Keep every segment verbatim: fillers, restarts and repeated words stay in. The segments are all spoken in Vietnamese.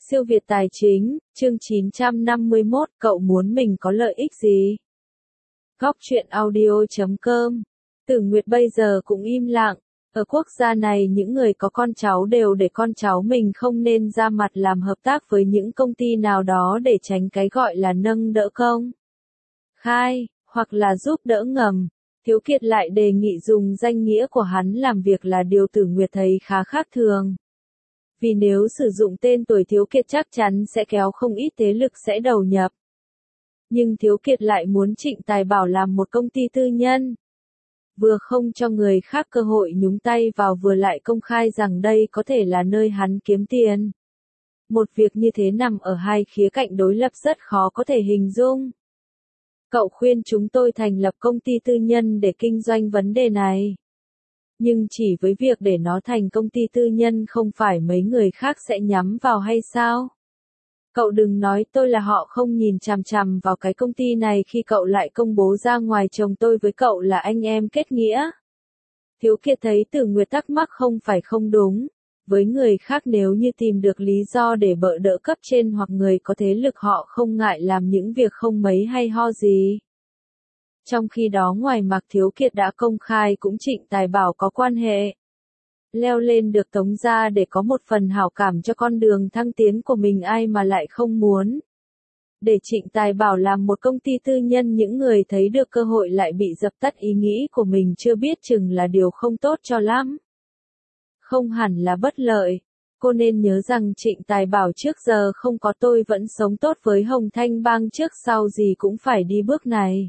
Siêu Việt Tài Chính, chương chín trăm năm mươi mốt, cậu muốn mình có lợi ích gì? Góc truyện audio chấm com. Tử Nguyệt bây giờ cũng im lặng. Ở quốc gia này những người có con cháu đều để con cháu mình không nên ra mặt làm hợp tác với những công ty nào đó để tránh cái gọi là nâng đỡ công khai, hoặc là giúp đỡ ngầm. Thiếu Kiệt lại đề nghị dùng danh nghĩa của hắn làm việc là điều Tử Nguyệt thấy khá khác thường. Vì nếu sử dụng tên tuổi Thiếu Kiệt chắc chắn sẽ kéo không ít thế lực sẽ đầu nhập. Nhưng Thiếu Kiệt lại muốn Trịnh Tài Bảo làm một công ty tư nhân. Vừa không cho người khác cơ hội nhúng tay vào vừa lại công khai rằng đây có thể là nơi hắn kiếm tiền. Một việc như thế nằm ở hai khía cạnh đối lập rất khó có thể hình dung. Cậu khuyên chúng tôi thành lập công ty tư nhân để kinh doanh vấn đề này. Nhưng chỉ với việc để nó thành công ty tư nhân không phải mấy người khác sẽ nhắm vào hay sao? Cậu đừng nói tôi là họ không nhìn chằm chằm vào cái công ty này khi cậu lại công bố ra ngoài chồng tôi với cậu là anh em kết nghĩa. Thiếu Kiệt thấy Tử Nguyệt thắc mắc không phải không đúng. Với người khác nếu như tìm được lý do để bợ đỡ cấp trên hoặc người có thế lực họ không ngại làm những việc không mấy hay ho gì. Trong khi đó ngoài mặt Thiếu Kiệt đã công khai cũng Trịnh Tài Bảo có quan hệ. Leo lên được Tống gia để có một phần hảo cảm cho con đường thăng tiến của mình ai mà lại không muốn. Để Trịnh Tài Bảo làm một công ty tư nhân những người thấy được cơ hội lại bị dập tắt ý nghĩ của mình chưa biết chừng là điều không tốt cho lắm. Không hẳn là bất lợi. Cô nên nhớ rằng Trịnh Tài Bảo trước giờ không có tôi vẫn sống tốt với Hồng Thanh Bang trước sau gì cũng phải đi bước này.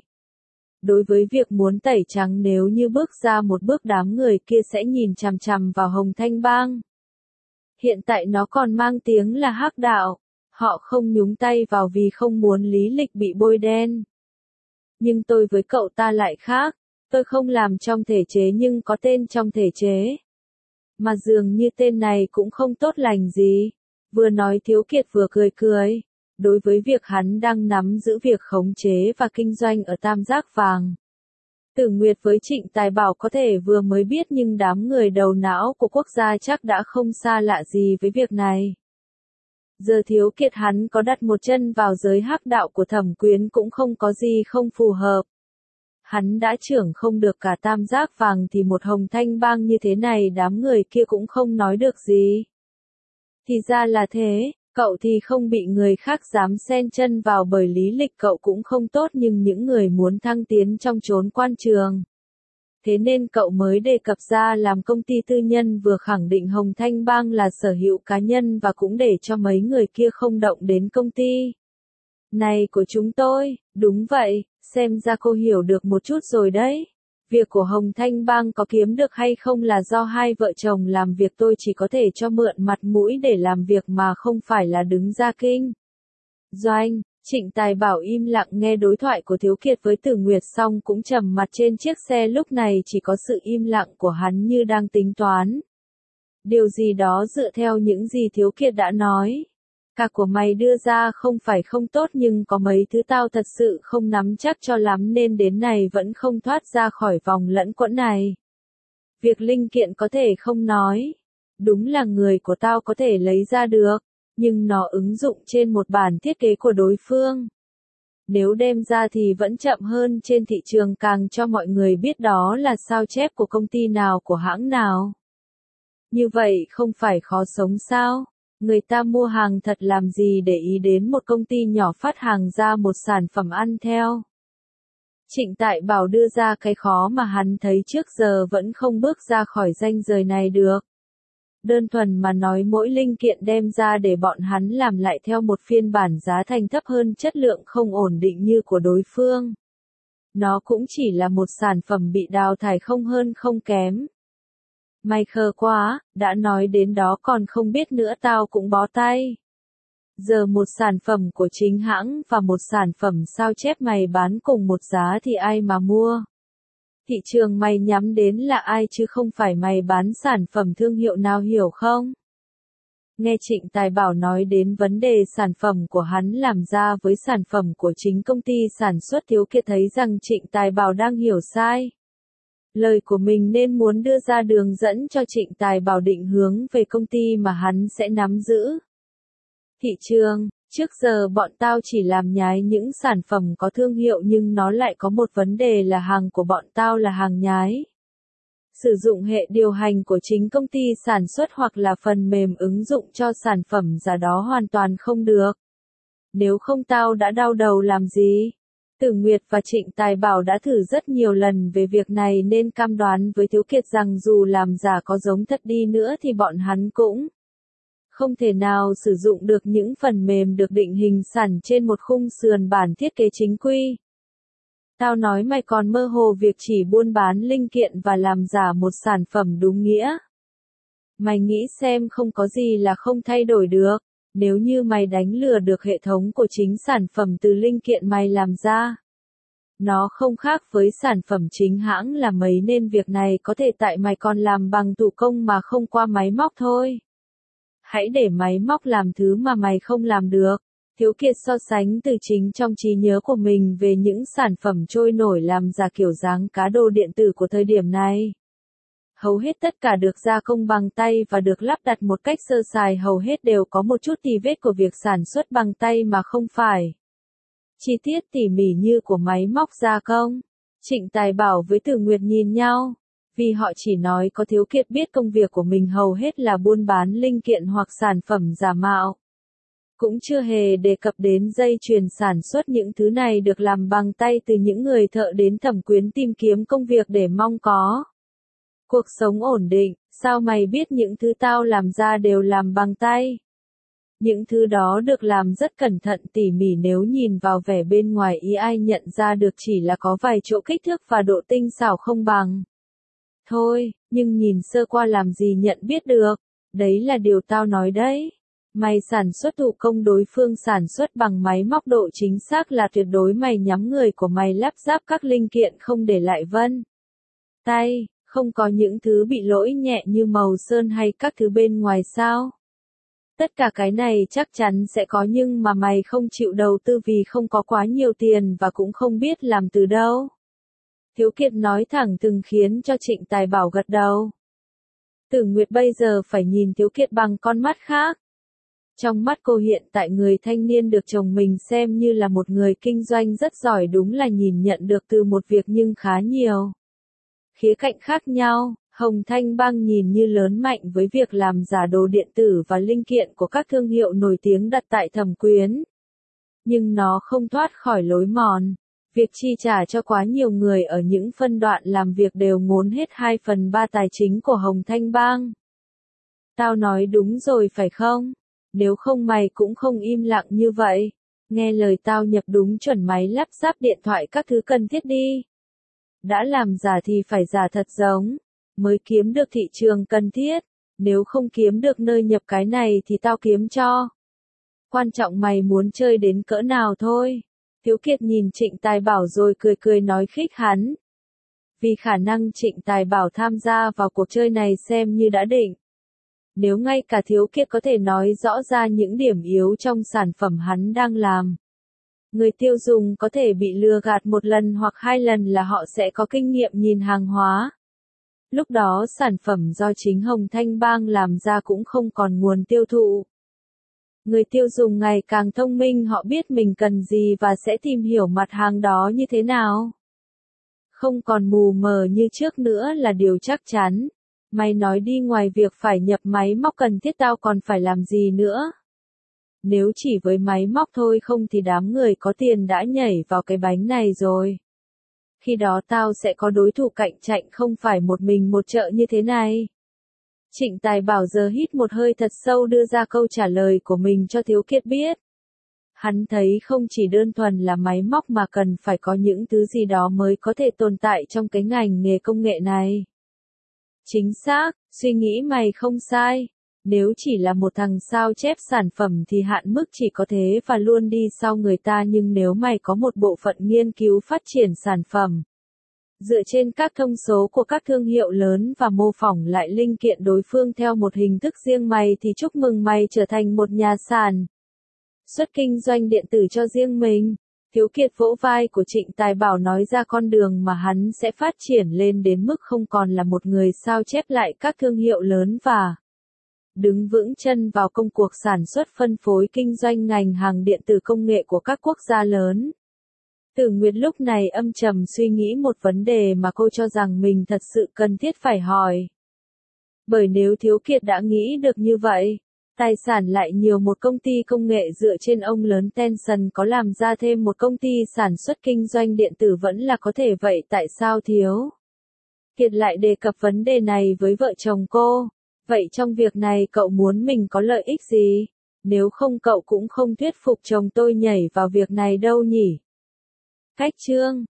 Đối với việc muốn tẩy trắng nếu như bước ra một bước đám người kia sẽ nhìn chằm chằm vào Hồng Thanh Bang. Hiện tại nó còn mang tiếng là hắc đạo, họ không nhúng tay vào vì không muốn lý lịch bị bôi đen. Nhưng tôi với cậu ta lại khác, tôi không làm trong thể chế nhưng có tên trong thể chế. Mà dường như tên này cũng không tốt lành gì. Vừa nói Thiếu Kiệt vừa cười cười. Đối với việc hắn đang nắm giữ việc khống chế và kinh doanh ở Tam Giác Vàng. Tử Nguyệt với Trịnh Tài Bảo có thể vừa mới biết nhưng đám người đầu não của quốc gia chắc đã không xa lạ gì với việc này. Giờ Thiếu Kiệt hắn có đặt một chân vào giới hắc đạo của Thẩm Quyến cũng không có gì không phù hợp. Hắn đã trưởng không được cả Tam Giác Vàng thì một Hồng Thanh Bang như thế này đám người kia cũng không nói được gì. Thì ra là thế. Cậu thì không bị người khác dám xen chân vào bởi lý lịch cậu cũng không tốt nhưng những người muốn thăng tiến trong chốn quan trường. Thế nên cậu mới đề cập ra làm công ty tư nhân vừa khẳng định Hồng Thanh Bang là sở hữu cá nhân và cũng để cho mấy người kia không động đến công ty này của chúng tôi. Đúng vậy, xem ra cô hiểu được một chút rồi đấy. Việc của Hồng Thanh Bang có kiếm được hay không là do hai vợ chồng làm việc tôi chỉ có thể cho mượn mặt mũi để làm việc mà không phải là đứng ra kinh doanh. Trịnh Tài Bảo im lặng nghe đối thoại của Thiếu Kiệt với Tử Nguyệt xong cũng trầm mặt trên chiếc xe lúc này chỉ có sự im lặng của hắn như đang tính toán. Điều gì đó dựa theo những gì Thiếu Kiệt đã nói. Cả của mày đưa ra không phải không tốt nhưng có mấy thứ tao thật sự không nắm chắc cho lắm nên đến này vẫn không thoát ra khỏi vòng lẫn quẫn này. Việc linh kiện có thể không nói. Đúng là người của tao có thể lấy ra được, nhưng nó ứng dụng trên một bản thiết kế của đối phương. Nếu đem ra thì vẫn chậm hơn trên thị trường càng cho mọi người biết đó là sao chép của công ty nào của hãng nào. Như vậy không phải khó sống sao? Người ta mua hàng thật làm gì để ý đến một công ty nhỏ phát hàng ra một sản phẩm ăn theo. Trịnh Tài Bảo đưa ra cái khó mà hắn thấy trước giờ vẫn không bước ra khỏi ranh giới này được. Đơn thuần mà nói mỗi linh kiện đem ra để bọn hắn làm lại theo một phiên bản giá thành thấp hơn chất lượng không ổn định như của đối phương. Nó cũng chỉ là một sản phẩm bị đào thải không hơn không kém. Mày khờ quá, đã nói đến đó còn không biết nữa tao cũng bó tay. Giờ một sản phẩm của chính hãng và một sản phẩm sao chép mày bán cùng một giá thì ai mà mua? Thị trường mày nhắm đến là ai chứ không phải mày bán sản phẩm thương hiệu nào hiểu không? Nghe Trịnh Tài Bảo nói đến vấn đề sản phẩm của hắn làm ra với sản phẩm của chính công ty sản xuất Thiếu Kiệt thấy rằng Trịnh Tài Bảo đang hiểu sai. Lời của mình nên muốn đưa ra đường dẫn cho Trịnh Tài Bảo định hướng về công ty mà hắn sẽ nắm giữ. Thị trường, trước giờ bọn tao chỉ làm nhái những sản phẩm có thương hiệu nhưng nó lại có một vấn đề là hàng của bọn tao là hàng nhái. Sử dụng hệ điều hành của chính công ty sản xuất hoặc là phần mềm ứng dụng cho sản phẩm giả đó hoàn toàn không được. Nếu không tao đã đau đầu làm gì? Tử Nguyệt và Trịnh Tài Bảo đã thử rất nhiều lần về việc này nên cam đoán với Thiếu Kiệt rằng dù làm giả có giống thật đi nữa thì bọn hắn cũng không thể nào sử dụng được những phần mềm được định hình sẵn trên một khung sườn bản thiết kế chính quy. Tao nói mày còn mơ hồ việc chỉ buôn bán linh kiện và làm giả một sản phẩm đúng nghĩa. Mày nghĩ xem không có gì là không thay đổi được. Nếu như mày đánh lừa được hệ thống của chính sản phẩm từ linh kiện mày làm ra, nó không khác với sản phẩm chính hãng là mấy nên việc này có thể tại mày còn làm bằng thủ công mà không qua máy móc thôi. Hãy để máy móc làm thứ mà mày không làm được. Thiếu Kiệt so sánh từ chính trong trí nhớ của mình về những sản phẩm trôi nổi làm giả kiểu dáng cá đồ điện tử của thời điểm này. Hầu hết tất cả được gia công bằng tay và được lắp đặt một cách sơ sài, hầu hết đều có một chút tì vết của việc sản xuất bằng tay mà không phải chi tiết tỉ mỉ như của máy móc gia công. Trịnh Tài Bảo với Tử Nguyệt nhìn nhau, vì họ chỉ nói có Thiếu Kiệt biết công việc của mình hầu hết là buôn bán linh kiện hoặc sản phẩm giả mạo. Cũng chưa hề đề cập đến dây chuyền sản xuất những thứ này được làm bằng tay từ những người thợ đến Thẩm Quyến tìm kiếm công việc để mong có cuộc sống ổn định. Sao mày biết những thứ tao làm ra đều làm bằng tay? Những thứ đó được làm rất cẩn thận tỉ mỉ, nếu nhìn vào vẻ bên ngoài ý ai nhận ra được chỉ là có vài chỗ kích thước và độ tinh xảo không bằng. Thôi, nhưng nhìn sơ qua làm gì nhận biết được, đấy là điều tao nói đấy. Mày sản xuất thủ công, đối phương sản xuất bằng máy móc, độ chính xác là tuyệt đối. Mày nhắm người của mày lắp ráp các linh kiện không để lại vân tay, không có những thứ bị lỗi nhẹ như màu sơn hay các thứ bên ngoài sao? Tất cả cái này chắc chắn sẽ có nhưng mà mày không chịu đầu tư vì không có quá nhiều tiền và cũng không biết làm từ đâu. Thiếu Kiệt nói thẳng thừng khiến cho Trịnh Tài Bảo gật đầu. Tử Nguyệt bây giờ phải nhìn Thiếu Kiệt bằng con mắt khác. Trong mắt cô hiện tại người thanh niên được chồng mình xem như là một người kinh doanh rất giỏi đúng là nhìn nhận được từ một việc nhưng khá nhiều khía cạnh khác nhau. Hồng Thanh Bang nhìn như lớn mạnh với việc làm giả đồ điện tử và linh kiện của các thương hiệu nổi tiếng đặt tại Thẩm Quyến. Nhưng nó không thoát khỏi lối mòn. Việc chi trả cho quá nhiều người ở những phân đoạn làm việc đều ngốn hết hai phần ba tài chính của Hồng Thanh Bang. Tao nói đúng rồi phải không? Nếu không mày cũng không im lặng như vậy. Nghe lời tao, nhập đúng chuẩn máy lắp ráp điện thoại các thứ cần thiết đi. Đã làm giả thì phải giả thật giống, mới kiếm được thị trường cần thiết. Nếu không kiếm được nơi nhập cái này thì tao kiếm cho. Quan trọng mày muốn chơi đến cỡ nào thôi. Thiếu Kiệt nhìn Trịnh Tài Bảo rồi cười cười nói khích hắn. Vì khả năng Trịnh Tài Bảo tham gia vào cuộc chơi này xem như đã định. Nếu ngay cả Thiếu Kiệt có thể nói rõ ra những điểm yếu trong sản phẩm hắn đang làm, người tiêu dùng có thể bị lừa gạt một lần hoặc hai lần là họ sẽ có kinh nghiệm nhìn hàng hóa. Lúc đó sản phẩm do chính Hồng Thanh Bang làm ra cũng không còn nguồn tiêu thụ. Người tiêu dùng ngày càng thông minh, họ biết mình cần gì và sẽ tìm hiểu mặt hàng đó như thế nào. Không còn mù mờ như trước nữa là điều chắc chắn. Mày nói đi, ngoài việc phải nhập máy móc cần thiết tao còn phải làm gì nữa? Nếu chỉ với máy móc thôi không thì đám người có tiền đã nhảy vào cái bánh này rồi. Khi đó tao sẽ có đối thủ cạnh tranh, không phải một mình một chợ như thế này. Trịnh Tài Bảo giờ hít một hơi thật sâu, đưa ra câu trả lời của mình cho Thiếu Kiệt biết. Hắn thấy không chỉ đơn thuần là máy móc mà cần phải có những thứ gì đó mới có thể tồn tại trong cái ngành nghề công nghệ này. Chính xác, suy nghĩ mày không sai. Nếu chỉ là một thằng sao chép sản phẩm thì hạn mức chỉ có thế và luôn đi sau người ta, nhưng nếu mày có một bộ phận nghiên cứu phát triển sản phẩm, dựa trên các thông số của các thương hiệu lớn và mô phỏng lại linh kiện đối phương theo một hình thức riêng mày thì chúc mừng mày trở thành một nhà sản xuất kinh doanh điện tử cho riêng mình. Thiếu Kiệt vỗ vai của Trịnh Tài Bảo nói ra con đường mà hắn sẽ phát triển lên đến mức không còn là một người sao chép lại các thương hiệu lớn và đứng vững chân vào công cuộc sản xuất phân phối kinh doanh ngành hàng điện tử công nghệ của các quốc gia lớn. Tử Nguyệt lúc này âm trầm suy nghĩ một vấn đề mà cô cho rằng mình thật sự cần thiết phải hỏi. Bởi nếu Thiếu Kiệt đã nghĩ được như vậy, tài sản lại nhiều một công ty công nghệ dựa trên ông lớn Tencent có làm ra thêm một công ty sản xuất kinh doanh điện tử vẫn là có thể vậy tại sao Thiếu Kiệt lại đề cập vấn đề này với vợ chồng cô? Vậy trong việc này cậu muốn mình có lợi ích gì? Nếu không cậu cũng không thuyết phục chồng tôi nhảy vào việc này đâu nhỉ? Cách chương